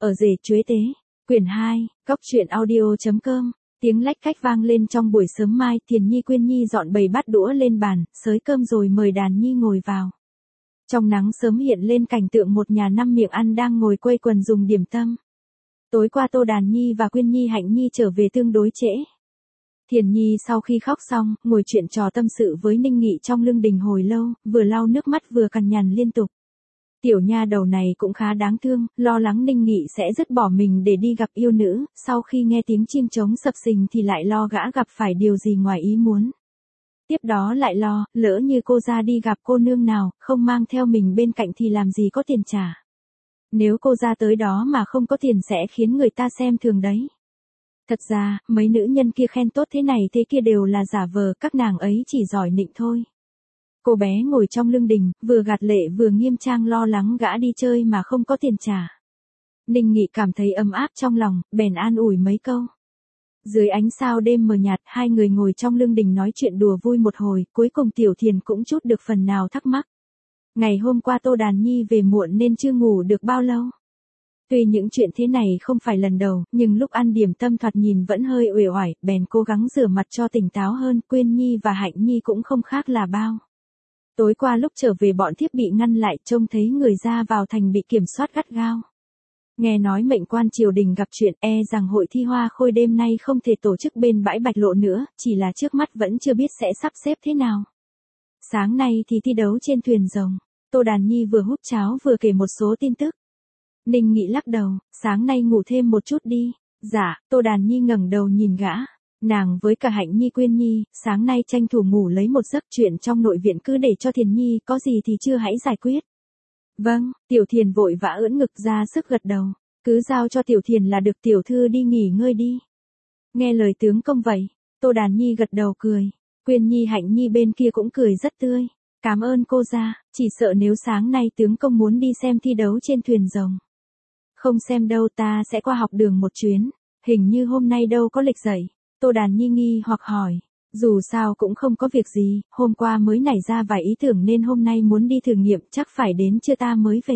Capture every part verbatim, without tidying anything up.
Ở rể chuế tế, quyển hai, góc truyện audio.com, tiếng lách cách vang lên trong buổi sớm mai, Thiền Nhi Quyên Nhi dọn bầy bát đũa lên bàn, xới cơm rồi mời Đàn Nhi ngồi vào. Trong nắng sớm hiện lên cảnh tượng một nhà năm miệng ăn đang ngồi quây quần dùng điểm tâm. Tối qua Tô Đàn Nhi và Quyên Nhi Hạnh Nhi trở về tương đối trễ. Thiền Nhi sau khi khóc xong, ngồi chuyện trò tâm sự với Ninh Nghị trong lưng đình hồi lâu, vừa lau nước mắt vừa cằn nhằn liên tục. Tiểu nha đầu này cũng khá đáng thương, lo lắng Ninh Nghị sẽ dứt bỏ mình để đi gặp yêu nữ, sau khi nghe tiếng chim trống sập sình thì lại lo gã gặp phải điều gì ngoài ý muốn. Tiếp đó lại lo, lỡ như cô ra đi gặp cô nương nào, không mang theo mình bên cạnh thì làm gì có tiền trả. Nếu cô ra tới đó mà không có tiền sẽ khiến người ta xem thường đấy. Thật ra, mấy nữ nhân kia khen tốt thế này thế kia đều là giả vờ, các nàng ấy chỉ giỏi nịnh thôi. Cô bé ngồi trong lưng đình, vừa gạt lệ vừa nghiêm trang lo lắng gã đi chơi mà không có tiền trả. Ninh Nghị cảm thấy ấm áp trong lòng, bèn an ủi mấy câu. Dưới ánh sao đêm mờ nhạt, hai người ngồi trong lưng đình nói chuyện đùa vui một hồi, cuối cùng Tiểu Thiền cũng chút được phần nào thắc mắc. Ngày hôm qua Tô Đàn Nhi về muộn nên chưa ngủ được bao lâu. Tuy những chuyện thế này không phải lần đầu, nhưng lúc ăn điểm tâm thoạt nhìn vẫn hơi uể oải, bèn cố gắng rửa mặt cho tỉnh táo hơn. Quyên Nhi và Hạnh Nhi cũng không khác là bao. Tối qua lúc trở về bọn thiếp bị ngăn lại, trông thấy người ra vào thành bị kiểm soát gắt gao. Nghe nói mệnh quan triều đình gặp chuyện, e rằng hội thi hoa khôi đêm nay không thể tổ chức bên bãi Bạch Lộ nữa, chỉ là trước mắt vẫn chưa biết sẽ sắp xếp thế nào. Sáng nay thì thi đấu trên thuyền rồng. Tô Đàn Nhi vừa húp cháo vừa kể một số tin tức. Ninh Nghị lắc đầu, sáng nay ngủ thêm một chút đi. Dạ, Tô Đàn Nhi ngẩng đầu nhìn gã. Nàng với cả Hạnh Nhi Quyên Nhi, sáng nay tranh thủ ngủ lấy một giấc, chuyện trong nội viện cứ để cho Thiền Nhi, có gì thì chưa hãy giải quyết. Vâng, Tiểu Thiền vội vã ưỡn ngực ra sức gật đầu. Cứ giao cho Tiểu Thiền là được, tiểu thư đi nghỉ ngơi đi. Nghe lời tướng công vậy, Tô Đàn Nhi gật đầu cười. Quyên Nhi Hạnh Nhi bên kia cũng cười rất tươi. Cảm ơn cô gia, chỉ sợ nếu sáng nay tướng công muốn đi xem thi đấu trên thuyền rồng. Không xem đâu, ta sẽ qua học đường một chuyến, hình như hôm nay đâu có lịch dạy. Tô Đàn Nhi nghi hoặc hỏi, dù sao cũng không có việc gì, hôm qua mới nảy ra vài ý tưởng nên hôm nay muốn đi thử nghiệm, chắc phải đến trưa ta mới về.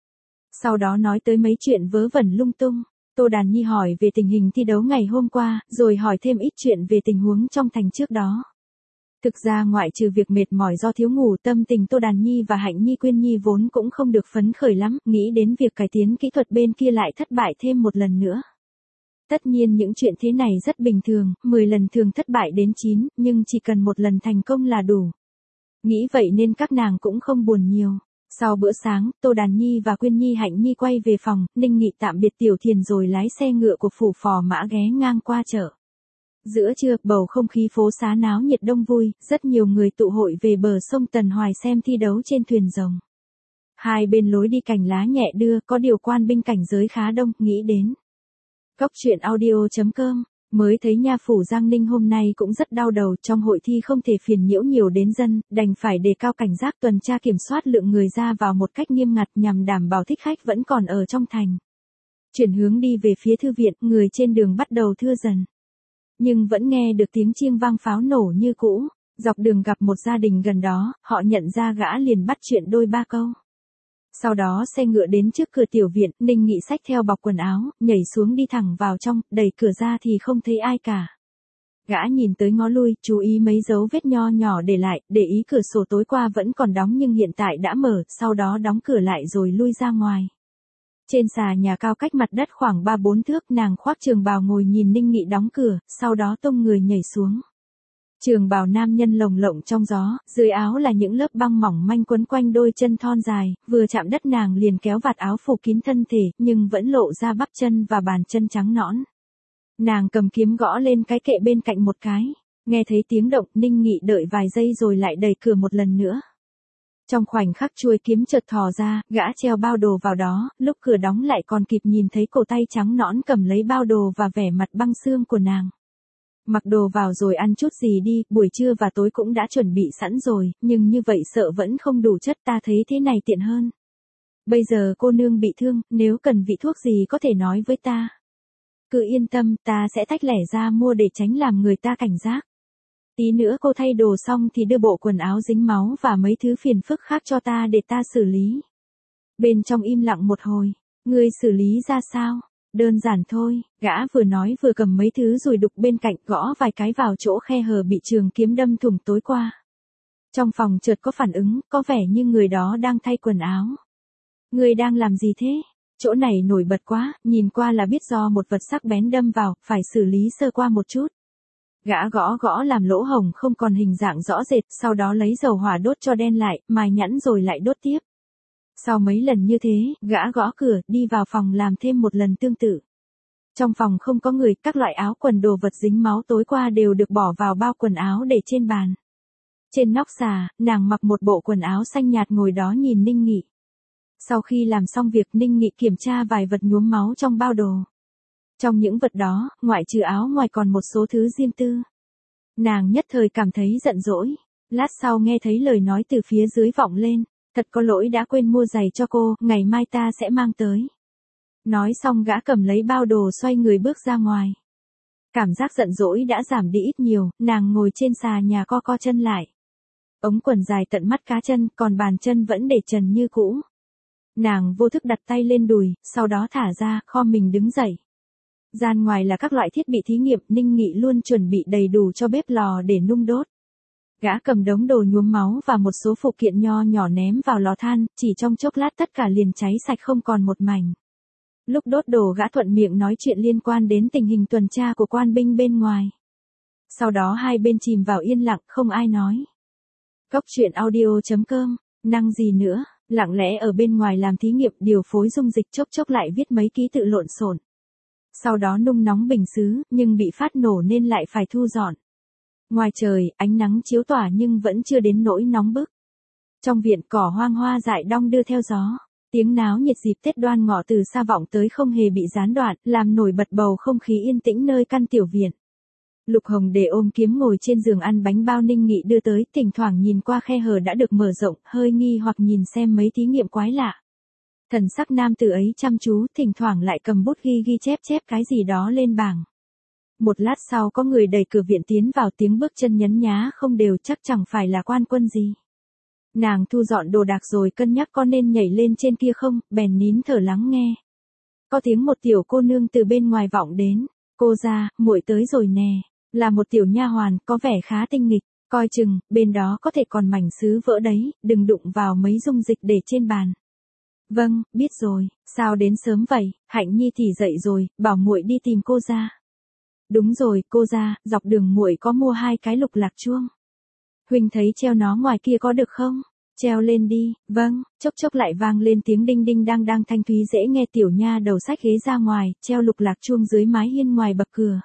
Sau đó nói tới mấy chuyện vớ vẩn lung tung, Tô Đàn Nhi hỏi về tình hình thi đấu ngày hôm qua, rồi hỏi thêm ít chuyện về tình huống trong thành trước đó. Thực ra ngoại trừ việc mệt mỏi do thiếu ngủ, tâm tình Tô Đàn Nhi và Hạnh Nhi Quyên Nhi vốn cũng không được phấn khởi lắm, nghĩ đến việc cải tiến kỹ thuật bên kia lại thất bại thêm một lần nữa. Tất nhiên những chuyện thế này rất bình thường, mười lần thường thất bại đến chín, nhưng chỉ cần một lần thành công là đủ. Nghĩ vậy nên các nàng cũng không buồn nhiều. Sau bữa sáng, Tô Đàn Nhi và Quyên Nhi Hạnh Nhi quay về phòng, Ninh Nghị tạm biệt Tiểu Thiền rồi lái xe ngựa của phủ phò mã ghé ngang qua chợ. Giữa trưa, bầu không khí phố xá náo nhiệt đông vui, rất nhiều người tụ hội về bờ sông Tần Hoài xem thi đấu trên thuyền rồng. Hai bên lối đi cành lá nhẹ đưa, có điều quan binh cảnh giới khá đông, nghĩ đến. Góc truyện audio.com, mới thấy nha phủ Giang Ninh hôm nay cũng rất đau đầu, trong hội thi không thể phiền nhiễu nhiều đến dân, đành phải đề cao cảnh giác tuần tra kiểm soát lượng người ra vào một cách nghiêm ngặt nhằm đảm bảo thích khách vẫn còn ở trong thành. Chuyển hướng đi về phía thư viện, người trên đường bắt đầu thưa dần. Nhưng vẫn nghe được tiếng chiêng vang pháo nổ như cũ, dọc đường gặp một gia đình gần đó, họ nhận ra gã liền bắt chuyện đôi ba câu. Sau đó xe ngựa đến trước cửa tiểu viện, Ninh Nghị xách theo bọc quần áo, nhảy xuống đi thẳng vào trong, đẩy cửa ra thì không thấy ai cả. Gã nhìn tới ngó lui, chú ý mấy dấu vết nho nhỏ để lại, để ý cửa sổ tối qua vẫn còn đóng nhưng hiện tại đã mở, sau đó đóng cửa lại rồi lui ra ngoài. Trên xà nhà cao cách mặt đất khoảng ba bốn thước, nàng khoác trường bào ngồi nhìn Ninh Nghị đóng cửa, sau đó tung người nhảy xuống. Trường bào nam nhân lồng lộng trong gió, dưới áo là những lớp băng mỏng manh quấn quanh đôi chân thon dài, vừa chạm đất nàng liền kéo vạt áo phủ kín thân thể, nhưng vẫn lộ ra bắp chân và bàn chân trắng nõn. Nàng cầm kiếm gõ lên cái kệ bên cạnh một cái, nghe thấy tiếng động, Ninh Nghị đợi vài giây rồi lại đẩy cửa một lần nữa. Trong khoảnh khắc chuôi kiếm chợt thò ra, gã treo bao đồ vào đó, lúc cửa đóng lại còn kịp nhìn thấy cổ tay trắng nõn cầm lấy bao đồ và vẻ mặt băng xương của nàng. Mặc đồ vào rồi ăn chút gì đi, buổi trưa và tối cũng đã chuẩn bị sẵn rồi, nhưng như vậy sợ vẫn không đủ chất, ta thấy thế này tiện hơn. Bây giờ cô nương bị thương, nếu cần vị thuốc gì có thể nói với ta. Cứ yên tâm, ta sẽ tách lẻ ra mua để tránh làm người ta cảnh giác. Tí nữa cô thay đồ xong thì đưa bộ quần áo dính máu và mấy thứ phiền phức khác cho ta để ta xử lý. Bên trong im lặng một hồi, Ngươi xử lý ra sao? Đơn giản thôi, gã vừa nói vừa cầm mấy thứ rùi đục bên cạnh gõ vài cái vào chỗ khe hở bị trường kiếm đâm thủng tối qua. Trong phòng chợt có phản ứng, có vẻ như người đó đang thay quần áo. Ngươi đang làm gì thế? Chỗ này nổi bật quá, nhìn qua là biết do một vật sắc bén đâm vào, phải xử lý sơ qua một chút. Gã gõ gõ làm lỗ hổng không còn hình dạng rõ rệt, sau đó lấy dầu hỏa đốt cho đen lại, mài nhẵn rồi lại đốt tiếp. Sau mấy lần như thế, gã gõ cửa, đi vào phòng làm thêm một lần tương tự. Trong phòng không có người, các loại áo quần đồ vật dính máu tối qua đều được bỏ vào bao quần áo để trên bàn. Trên nóc xà, nàng mặc một bộ quần áo xanh nhạt ngồi đó nhìn Ninh Nghị. Sau khi làm xong việc Ninh Nghị kiểm tra vài vật nhuốm máu trong bao đồ. Trong những vật đó, ngoại trừ áo ngoài còn một số thứ riêng tư. Nàng nhất thời cảm thấy giận dỗi. Lát sau nghe thấy lời nói từ phía dưới vọng lên. Thật có lỗi đã quên mua giày cho cô, ngày mai ta sẽ mang tới. Nói xong gã cầm lấy bao đồ xoay người bước ra ngoài. Cảm giác giận dỗi đã giảm đi ít nhiều, nàng ngồi trên xà nhà co co chân lại. Ống quần dài tận mắt cá chân, còn bàn chân vẫn để trần như cũ. Nàng vô thức đặt tay lên đùi, sau đó thả ra, kho mình đứng dậy. Gian ngoài là các loại thiết bị thí nghiệm, Ninh Nghị luôn chuẩn bị đầy đủ cho bếp lò để nung đốt. Gã cầm đống đồ nhuốm máu và một số phụ kiện nho nhỏ ném vào lò than, chỉ trong chốc lát tất cả liền cháy sạch không còn một mảnh. Lúc đốt đồ gã thuận miệng nói chuyện liên quan đến tình hình tuần tra của quan binh bên ngoài. Sau đó hai bên chìm vào yên lặng, không ai nói. Cốc truyện audio chấm com, năng gì nữa, lặng lẽ ở bên ngoài làm thí nghiệm điều phối dung dịch chốc chốc lại viết mấy ký tự lộn xộn. Sau đó nung nóng bình sứ, nhưng bị phát nổ nên lại phải thu dọn. Ngoài trời, ánh nắng chiếu tỏa nhưng vẫn chưa đến nỗi nóng bức. Trong viện cỏ hoang hoa dại đong đưa theo gió. Tiếng náo nhiệt dịp Tết Đoan Ngọ từ xa vọng tới không hề bị gián đoạn, làm nổi bật bầu không khí yên tĩnh nơi căn tiểu viện. Lục Hồng để ôm kiếm ngồi trên giường ăn bánh bao Ninh Nghị đưa tới, thỉnh thoảng nhìn qua khe hở đã được mở rộng, hơi nghi hoặc nhìn xem mấy thí nghiệm quái lạ. Thần sắc nam tử ấy chăm chú, thỉnh thoảng lại cầm bút ghi ghi chép chép cái gì đó lên bảng. Một lát sau có người đẩy cửa viện tiến vào, tiếng bước chân nhấn nhá không đều, chắc chẳng phải là quan quân gì. Nàng thu dọn đồ đạc rồi cân nhắc có nên nhảy lên trên kia không, bèn nín thở lắng nghe. Có tiếng một tiểu cô nương từ bên ngoài vọng đến. Cô ra, muội tới rồi nè. Là một tiểu nha hoàn, có vẻ khá tinh nghịch. Coi chừng, bên đó có thể còn mảnh sứ vỡ đấy, đừng đụng vào mấy dung dịch để trên bàn. Vâng, biết rồi, sao đến sớm vậy, Hạnh Nhi thì dậy rồi, bảo muội đi tìm cô ra. Đúng rồi, cô ra, dọc đường muội có mua hai cái lục lạc chuông. Huynh thấy treo nó ngoài kia có được không? Treo lên đi, vâng, chốc chốc lại vang lên tiếng đinh đinh đang đang thanh thúy dễ nghe, tiểu nha đầu xách ghế ra ngoài, treo lục lạc chuông dưới mái hiên ngoài bậc cửa.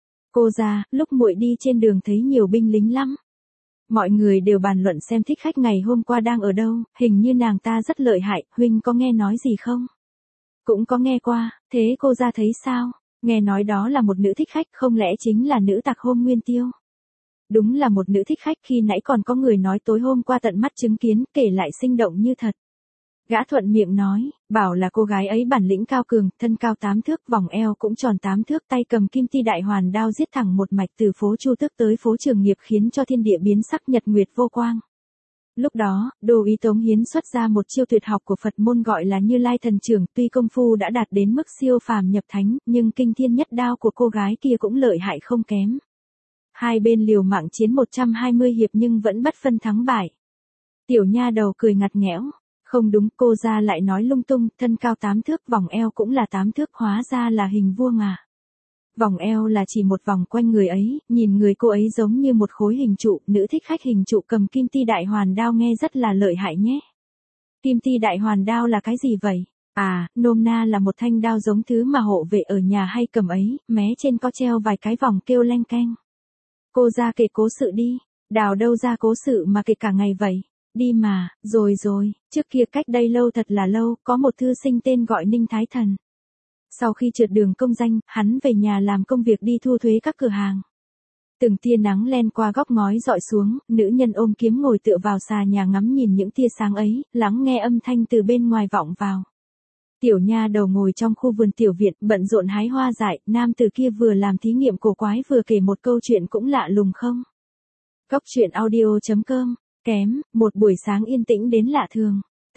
Cô ra, lúc muội đi trên đường thấy nhiều binh lính lắm. Mọi người đều bàn luận xem thích khách ngày hôm qua đang ở đâu, hình như nàng ta rất lợi hại, huynh có nghe nói gì không? Cũng có nghe qua, thế cô ra thấy sao? Nghe nói đó là một nữ thích khách, không lẽ chính là nữ tặc hôm Nguyên Tiêu? Đúng là một nữ thích khách, khi nãy còn có người nói tối hôm qua tận mắt chứng kiến, kể lại sinh động như thật. Gã thuận miệng nói, bảo là cô gái ấy bản lĩnh cao cường, thân cao tám thước, vòng eo cũng tròn tám thước, tay cầm kim ti đại hoàn đao giết thẳng một mạch từ phố Chu Tước tới phố Trường Nghiệp, khiến cho thiên địa biến sắc, nhật nguyệt vô quang. Lúc đó, Đô Úy Tống Hiến xuất ra một chiêu tuyệt học của Phật môn gọi là Như Lai thần trưởng, tuy công phu đã đạt đến mức siêu phàm nhập thánh, nhưng kinh thiên nhất đao của cô gái kia cũng lợi hại không kém. Hai bên liều mạng chiến một trăm hai mươi hiệp nhưng vẫn bất phân thắng bại. Tiểu nha đầu cười ngặt nghẽo. Không đúng, cô ra lại nói lung tung, thân cao tám thước, vòng eo cũng là tám thước, hóa ra là hình vuông à. Vòng eo là chỉ một vòng quanh người ấy, nhìn người cô ấy giống như một khối hình trụ, nữ thích khách hình trụ cầm kim ti đại hoàn đao nghe rất là lợi hại nhé. Kim ti đại hoàn đao là cái gì vậy? À, nôm na là một thanh đao giống thứ mà hộ vệ ở nhà hay cầm ấy, mé trên có treo vài cái vòng kêu leng keng. Cô ra kể cố sự đi, đào đâu ra cố sự mà kể cả ngày vậy. Đi mà, rồi rồi, trước kia cách đây lâu thật là lâu, có một thư sinh tên gọi Ninh Thái Thần. Sau khi trượt đường công danh, hắn về nhà làm công việc đi thu thuế các cửa hàng. Từng tia nắng len qua góc ngói dọi xuống, nữ nhân ôm kiếm ngồi tựa vào xà nhà ngắm nhìn những tia sáng ấy, lắng nghe âm thanh từ bên ngoài vọng vào. Tiểu nha đầu ngồi trong khu vườn tiểu viện, bận rộn hái hoa dại, nam tử kia vừa làm thí nghiệm cổ quái vừa kể một câu chuyện cũng lạ lùng không? Cốc truyện audio chấm com. Kém, một buổi sáng yên tĩnh đến lạ thường.